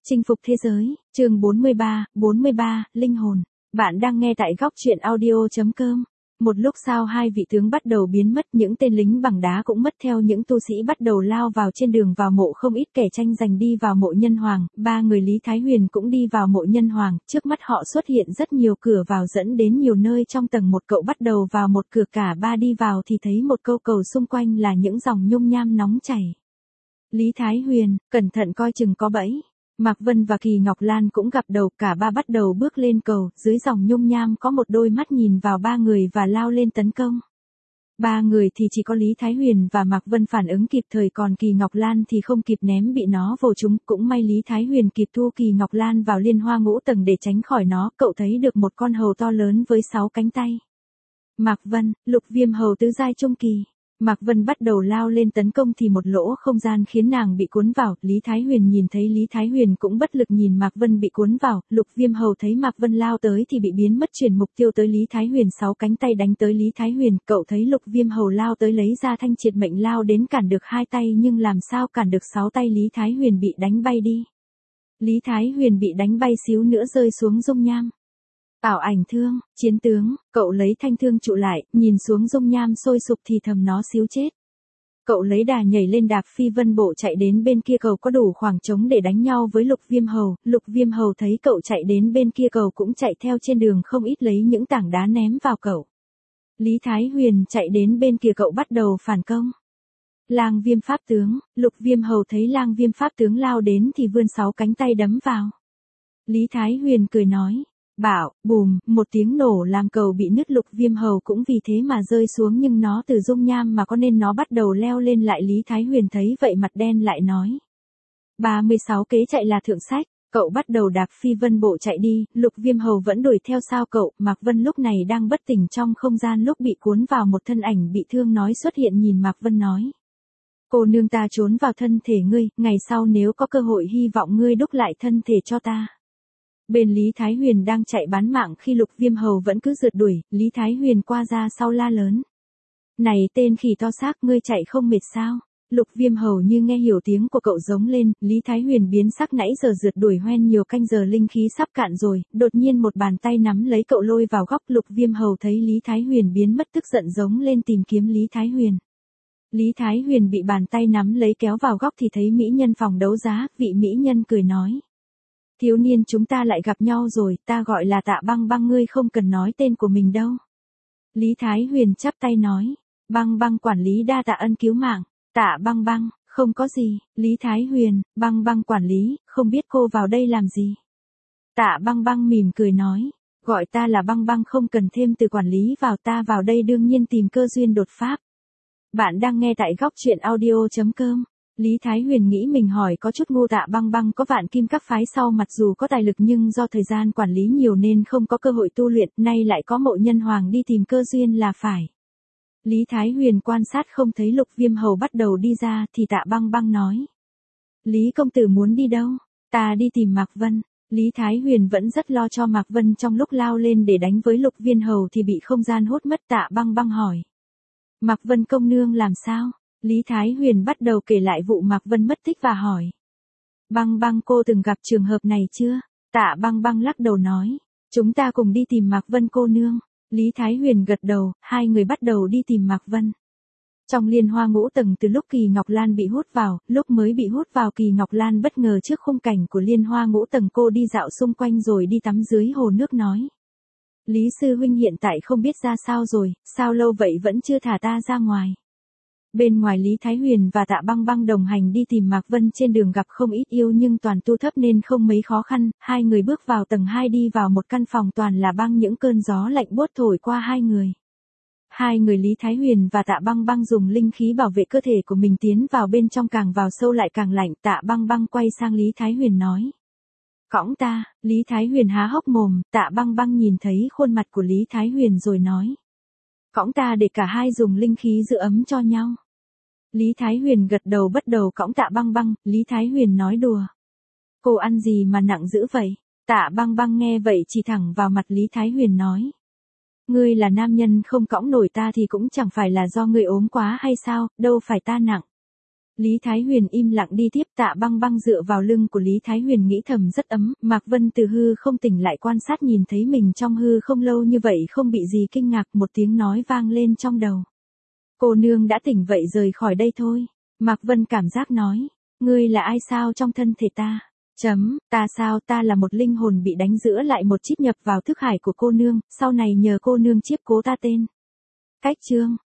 Chinh phục thế giới, chương 43, linh hồn. Bạn đang nghe tại góc truyện audio.com. Một lúc sau hai vị tướng bắt đầu biến mất, những tên lính bằng đá cũng mất theo, những tu sĩ bắt đầu lao vào trên đường vào mộ, không ít kẻ tranh giành đi vào mộ nhân hoàng, ba người Lý Thái Huyền cũng đi vào mộ nhân hoàng, trước mắt họ xuất hiện rất nhiều cửa vào dẫn đến nhiều nơi trong tầng một. Cậu bắt đầu vào một cửa, cả ba đi vào thì thấy một câu cầu xung quanh là những dòng nhung nham nóng chảy. Lý Thái Huyền, cẩn thận coi chừng có bẫy. Mạc Vân và Kỳ Ngọc Lan cũng gặp đầu, cả ba bắt đầu bước lên cầu, dưới dòng nhung nham có một đôi mắt nhìn vào ba người và lao lên tấn công. Ba người thì chỉ có Lý Thái Huyền và Mạc Vân phản ứng kịp thời, còn Kỳ Ngọc Lan thì không kịp, ném bị nó vồ trúng. Cũng may Lý Thái Huyền kịp thu Kỳ Ngọc Lan vào liên hoa ngũ tầng để tránh khỏi nó. Cậu thấy được một con hầu to lớn với 6 cánh tay. Mạc Vân, Lục Viêm hầu tứ giai trung kỳ. Mạc Vân bắt đầu lao lên tấn công thì một lỗ không gian khiến nàng bị cuốn vào. Lý Thái Huyền nhìn thấy Lý Thái Huyền cũng bất lực nhìn Mạc Vân bị cuốn vào. Lục Viêm hầu thấy Mạc Vân lao tới thì bị biến mất, chuyển mục tiêu tới Lý Thái Huyền, 6 cánh tay đánh tới Lý Thái Huyền. Cậu thấy Lục Viêm hầu lao tới lấy ra thanh triệt mệnh lao đến cản được 2 tay, nhưng làm sao cản được 6 tay. Lý Thái Huyền bị đánh bay đi. Lý Thái Huyền bị đánh bay xíu nữa rơi xuống dung nham. Ảo ảnh thương, chiến tướng, cậu lấy thanh thương trụ lại, nhìn xuống dung nham sôi sục thì thầm nó xíu chết. Cậu lấy đà nhảy lên đạp phi vân bộ chạy đến bên kia cầu, có đủ khoảng trống để đánh nhau với Lục Viêm hầu. Lục Viêm hầu thấy cậu chạy đến bên kia cầu cũng chạy theo, trên đường không ít lấy những tảng đá ném vào cậu. Lý Thái Huyền chạy đến bên kia cậu bắt đầu phản công. Lang Viêm pháp tướng, Lục Viêm hầu thấy Lang Viêm pháp tướng lao đến thì vươn 6 cánh tay đấm vào. Lý Thái Huyền cười nói. Bảo, bùm, một tiếng nổ làm cầu bị nứt. Lục Viêm hầu cũng vì thế mà rơi xuống, nhưng nó từ dung nham mà có nên nó bắt đầu leo lên lại. Lý Thái Huyền thấy vậy mặt đen lại nói. 36 kế chạy là thượng sách. Cậu bắt đầu đạp phi vân bộ chạy đi, Lục Viêm hầu vẫn đuổi theo sau cậu. Mạc Vân lúc này đang bất tỉnh trong không gian, lúc bị cuốn vào một thân ảnh bị thương nói xuất hiện, nhìn Mạc Vân nói. Cô nương, ta trốn vào thân thể ngươi, ngày sau nếu có cơ hội hy vọng ngươi đúc lại thân thể cho ta. Bên Lý Thái Huyền đang chạy bán mạng khi Lục Viêm hầu vẫn cứ rượt đuổi, Lý Thái Huyền qua ra sau la lớn. Này tên khỉ to xác, ngươi chạy không mệt sao? Lục Viêm hầu như nghe hiểu tiếng của cậu giống lên. Lý Thái Huyền biến sắc, nãy giờ rượt đuổi hoen nhiều canh giờ linh khí sắp cạn rồi, đột nhiên một bàn tay nắm lấy cậu lôi vào góc. Lục Viêm hầu thấy Lý Thái Huyền biến mất tức giận giống lên tìm kiếm Lý Thái Huyền. Lý Thái Huyền bị bàn tay nắm lấy kéo vào góc thì thấy mỹ nhân phòng đấu giá, vị mỹ nhân cười nói. Thiếu niên, chúng ta lại gặp nhau rồi, ta gọi là Tạ Băng Băng, ngươi không cần nói tên của mình đâu. Lý Thái Huyền chắp tay nói. Băng Băng quản lý đa tạ ân cứu mạng. Tạ Băng Băng, không có gì. Lý Thái Huyền, Băng Băng quản lý, không biết cô vào đây làm gì. Tạ Băng Băng mỉm cười nói. Gọi ta là Băng Băng, không cần thêm từ quản lý vào, ta vào đây đương nhiên tìm cơ duyên đột pháp. Bạn đang nghe tại góc truyện audio.com. Lý Thái Huyền nghĩ mình hỏi có chút ngu. Tạ Băng Băng có vạn kim các phái sau, mặc dù có tài lực nhưng do thời gian quản lý nhiều nên không có cơ hội tu luyện, nay lại có mộ nhân hoàng đi tìm cơ duyên là phải. Lý Thái Huyền quan sát không thấy Lục Viêm hầu bắt đầu đi ra thì Tạ Băng Băng nói. Lý công tử muốn đi đâu? Ta đi tìm Mạc Vân. Lý Thái Huyền vẫn rất lo cho Mạc Vân, trong lúc lao lên để đánh với Lục Viêm hầu thì bị không gian hút mất. Tạ Băng Băng hỏi. Mạc Vân công nương làm sao? Lý Thái Huyền bắt đầu kể lại vụ Mạc Vân mất tích và hỏi. Băng Băng, cô từng gặp trường hợp này chưa? Tạ Băng Băng lắc đầu nói. Chúng ta cùng đi tìm Mạc Vân cô nương. Lý Thái Huyền gật đầu, hai người bắt đầu đi tìm Mạc Vân. Trong liên hoa ngũ tầng, từ lúc Kỳ Ngọc Lan bị hút vào, lúc mới bị hút vào Kỳ Ngọc Lan bất ngờ trước khung cảnh của liên hoa ngũ tầng, cô đi dạo xung quanh rồi đi tắm dưới hồ nước nói. Lý sư huynh hiện tại không biết ra sao rồi, sao lâu vậy vẫn chưa thả ta ra ngoài. Bên ngoài Lý Thái Huyền và Tạ Băng Băng đồng hành đi tìm Mạc Vân, trên đường gặp không ít yêu nhưng toàn tu thấp nên không mấy khó khăn. Hai người bước vào tầng 2, đi vào một căn phòng toàn là băng, những cơn gió lạnh buốt thổi qua hai người. Hai người Lý Thái Huyền và Tạ Băng Băng dùng linh khí bảo vệ cơ thể của mình, tiến vào bên trong, càng vào sâu lại càng lạnh. Tạ Băng Băng quay sang Lý Thái Huyền nói. Cõng ta. Lý Thái Huyền há hốc mồm, Tạ Băng Băng nhìn thấy khuôn mặt của Lý Thái Huyền rồi nói. Cõng ta để cả hai dùng linh khí giữ ấm cho nhau. Lý Thái Huyền gật đầu bắt đầu cõng Tạ Băng Băng. Lý Thái Huyền nói đùa. Cô ăn gì mà nặng dữ vậy? Tạ Băng Băng nghe vậy chỉ thẳng vào mặt Lý Thái Huyền nói. Ngươi là nam nhân không cõng nổi ta thì cũng chẳng phải là do ngươi ốm quá hay sao, đâu phải ta nặng. Lý Thái Huyền im lặng đi tiếp, Tạ Băng Băng dựa vào lưng của Lý Thái Huyền nghĩ thầm rất ấm, Mạc Vân từ hư không tỉnh lại quan sát nhìn thấy mình trong hư không lâu như vậy không bị gì kinh ngạc, một tiếng nói vang lên trong đầu. Cô nương đã tỉnh vậy rời khỏi đây thôi. Mạc Vân cảm giác nói, ngươi là ai sao trong thân thể ta? Ta sao, ta là một linh hồn bị đánh giữa lại một chip nhập vào thức hải của cô nương, sau này nhờ cô nương chiếp cố ta tên. Cách chương